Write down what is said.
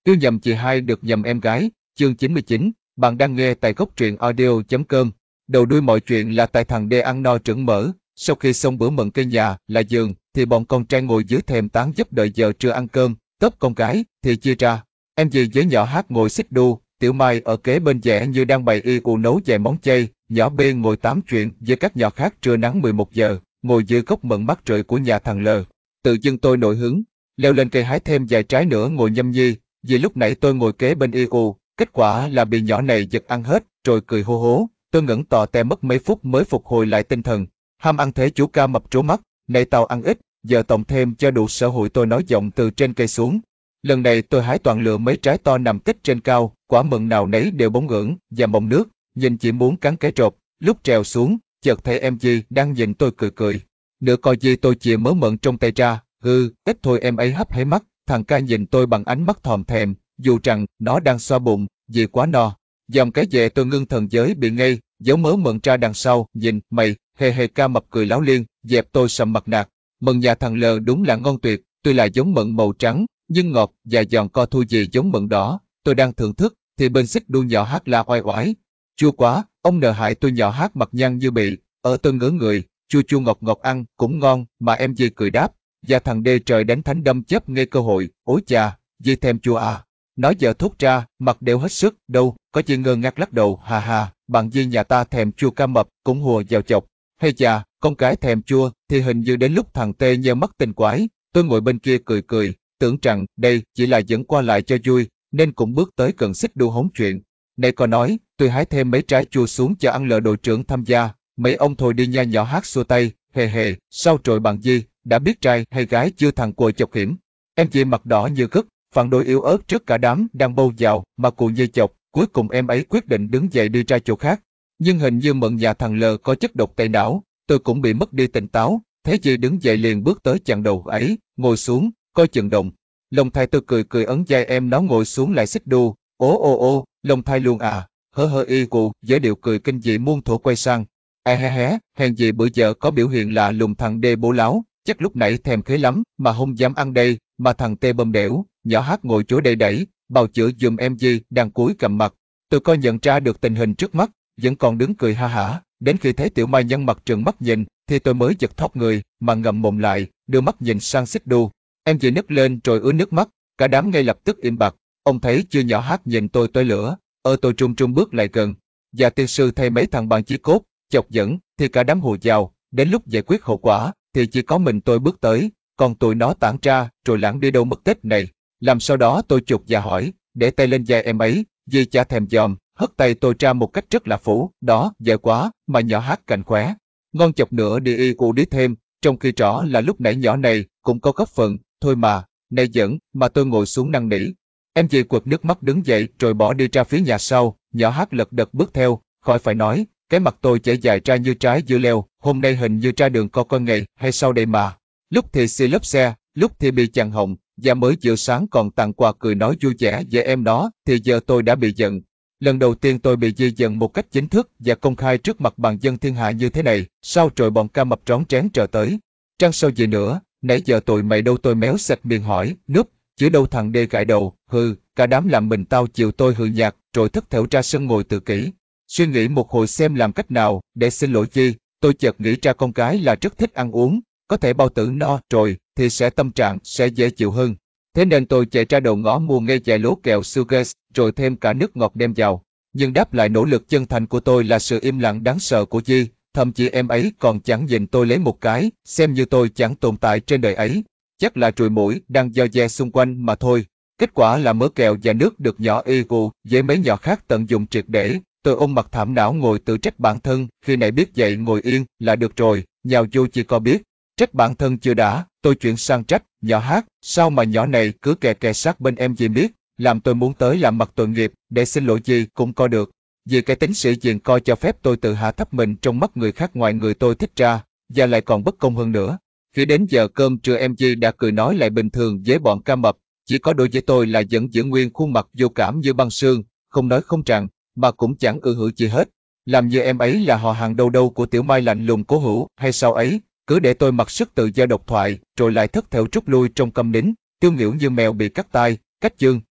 Yêu nhầm chị hai được nhầm em gái, chương 99, bạn đang nghe tại góc truyện audio.com. Đầu đuôi mọi chuyện là tại thằng Đê ăn no trứng mỡ, sau khi xong bữa mận cây nhà là giường, thì bọn con trai ngồi dưới thềm tán giúp đợi giờ trưa ăn cơm, tớp con gái thì chia ra. Em dì với nhỏ hát ngồi xích đu, Tiểu Mai ở kế bên vẻ như đang bày y ụ nấu vài món chay, nhỏ B ngồi tám chuyện với các nhỏ khác trưa nắng 11 giờ, ngồi dưới gốc mận mắt trời của nhà thằng L. Tự dưng tôi nổi hứng, leo lên cây hái thêm vài trái nữa ngồi nhâm nhi. Vì lúc nãy tôi ngồi kế bên IU, kết quả là bị nhỏ này giật ăn hết, rồi cười hô hố. Tôi ngẩn tò te mất mấy phút mới phục hồi lại tinh thần. Ham ăn thế chú Ca mập trố mắt, này tao ăn ít, giờ tổng thêm cho đủ sở hụi, tôi nói giọng từ trên cây xuống. Lần này tôi hái toàn lựa mấy trái to nằm tích trên cao, quả mận nào nấy đều bóng ưỡn và mọng nước, nhìn chỉ muốn cắn cái rộp. Lúc trèo xuống, chợt thấy em Di đang nhìn tôi cười cười. Nửa coi gì tôi chìa mớ mận trong tay ra, ít thôi em ấy hấp hé mắt. Thằng Ca nhìn tôi bằng ánh mắt thòm thèm, dù rằng nó đang xoa bụng, vì quá no. Dòng cái về tôi ngưng thần giới bị ngây, giấu mớ mận ra đằng sau, nhìn, mày, hề hề. Ca mập cười láo liên, dẹp tôi sầm mặt nạt. Mận nhà thằng L đúng là ngon tuyệt, tuy là giống mận màu trắng, nhưng ngọt và giòn co thua gì giống mận đỏ. Tôi đang thưởng thức, thì bên xích đu nhỏ hát la oai oái. Chua quá, ông nợ hại tôi. Nhỏ hát mặt nhăn như bị, tôi ngỡ người, chua chua ngọt ngọt ăn, cũng ngon, mà em gì cười đáp. Và thằng Đê trời đánh thánh đâm chớp ngay cơ hội, ối chà, Di thèm chua à. Nói giờ thốt ra, mặt đều hết sức, đâu, có Di ngơ ngác lắc đầu, hà hà, bạn Di nhà ta thèm chua. Ca mập cũng hùa vào chọc. Hay chà, con cái thèm chua, thì hình như đến lúc thằng Tê nheo mắt tinh quái. Tôi ngồi bên kia cười cười, tưởng rằng đây chỉ là dẫn qua lại cho vui, nên cũng bước tới gần xích đu hóng chuyện. Này có nói, tôi hái thêm mấy trái chua xuống cho ăn, lợ đội trưởng tham gia. Mấy ông thôi đi nha. Nhỏ hát xua tay, hề hề, sao rồi bạn Di, đã biết trai hay gái chưa? Thằng Cùi chọc hiểm. Em chị mặt đỏ như gấc, phản đối yếu ớt trước cả đám đang bâu vào, mà Cùi như chọc. Cuối cùng em ấy quyết định đứng dậy đi ra chỗ khác. Nhưng hình như mận nhà thằng L có chất độc tẩy não, tôi cũng bị mất đi tỉnh táo. Thế Di đứng dậy liền bước tới chặn đầu ấy, ngồi xuống, coi chừng đồng. Lòng thai tôi cười cười ấn vai em nó ngồi xuống lại xích đu. Ô, lòng thai luôn à, hơ y cụ, với điệu cười kinh dị muôn thuở quay sang. Hé, hèn gì bữa giờ có biểu hiện lạ lùng. Thằng Đê bố láo, chắc lúc nãy thèm khế lắm, mà không dám ăn đây. Mà thằng Tê bầm đẻo, nhỏ hát ngồi chối đầy đẩy, bào chữa giùm em Di đang cúi cầm mặt. Tôi coi nhận ra được tình hình trước mắt, vẫn còn đứng cười ha hả. Đến khi thấy Tiểu Mai nhăn mặt trừng mắt nhìn, thì tôi mới giật thót người, mà ngậm mồm lại, đưa mắt nhìn sang xích đu. Em Di nức lên rồi ứa nước mắt, cả đám ngay lập tức im bặt. Ông thấy chưa? Nhỏ hát nhìn tôi lửa, tôi trung trung bước lại gần. Và tiên sư thay mấy thằng bạn chí cốt, chọc dẫn, thì cả đám hùa vào. Đến lúc giải quyết hậu quả, thì chỉ có mình tôi bước tới, còn tụi nó tản ra, rồi lãng đi đâu mất tích này. Làm sau đó tôi chụp và hỏi, để tay lên vai em ấy, Di chả thèm dòm, hất tay tôi ra một cách rất là phủ, đó, dở quá, mà nhỏ hát cạnh khóe. Ngon chọc nữa đi y cụ đi thêm, trong khi rõ là lúc nãy nhỏ này cũng có góp phần, thôi mà, này giỡn, mà tôi ngồi xuống năn nỉ. Em Di quệt nước mắt đứng dậy rồi bỏ đi ra phía nhà sau. Nhỏ hát lật đật bước theo, khỏi phải nói, cái mặt tôi chảy dài ra như trái dưa leo, hôm nay hình như ra đường con ngày hay sau đây mà. Lúc thì xì lốp xe, lúc thì bị chặn họng, và mới giữa sáng còn tặng quà cười nói vui vẻ với em đó, thì giờ tôi đã bị giận. Lần đầu tiên tôi bị Di giận một cách chính thức và công khai trước mặt bàn dân thiên hạ như thế này. Sao rồi bọn Ca mập rón rén trở tới. Trăng sao gì nữa, nãy giờ tụi mày đâu? Tôi méo sạch miệng hỏi, núp, chứ đâu. Thằng Đê gãi đầu, cả đám làm mình tao chịu. Tôi hừ nhạt, rồi thất thểu ra sân ngồi tự kỷ. Suy nghĩ một hồi xem làm cách nào để xin lỗi Di. Tôi chợt nghĩ ra con gái là rất thích ăn uống, có thể bao tử no rồi thì tâm trạng sẽ dễ chịu hơn. Thế nên tôi chạy ra đầu ngõ mua ngay vài lố kẹo Sugars, rồi thêm cả nước ngọt đem vào. Nhưng đáp lại nỗ lực chân thành của tôi là sự im lặng đáng sợ của Di. Thậm chí em ấy còn chẳng nhìn tôi lấy một cái, xem như tôi chẳng tồn tại trên đời ấy. Chắc là ruồi muỗi đang do dè xung quanh mà thôi. Kết quả là mớ kẹo và nước được nhỏ ego với mấy nhỏ khác tận dụng triệt để. Tôi ôm mặt thảm não ngồi tự trách bản thân, khi nãy biết vậy ngồi yên là được rồi, nhào vô chỉ có biết. Trách bản thân chưa đã, tôi chuyển sang trách, nhỏ hát, sao mà nhỏ này cứ kè kè sát bên em Di biết, làm tôi muốn tới làm mặt tội nghiệp, để xin lỗi gì cũng coi được. Vì cái tính sĩ diện coi cho phép tôi tự hạ thấp mình trong mắt người khác ngoài người tôi thích ra, và lại còn bất công hơn nữa. Khi đến giờ cơm trưa em Di đã cười nói lại bình thường với bọn Ca mập, chỉ có đối với tôi là vẫn giữ nguyên khuôn mặt vô cảm như băng xương, không nói không rằng, mà cũng chẳng hử gì hết. Làm như em ấy là họ hàng đâu đâu của Tiểu Mai lạnh lùng cố hữu hay sao ấy, cứ để tôi mặc sức tự do độc thoại, rồi lại thất thểu rút lui trong câm nín, tiêu nghỉu như mèo bị cắt tai, cách chương.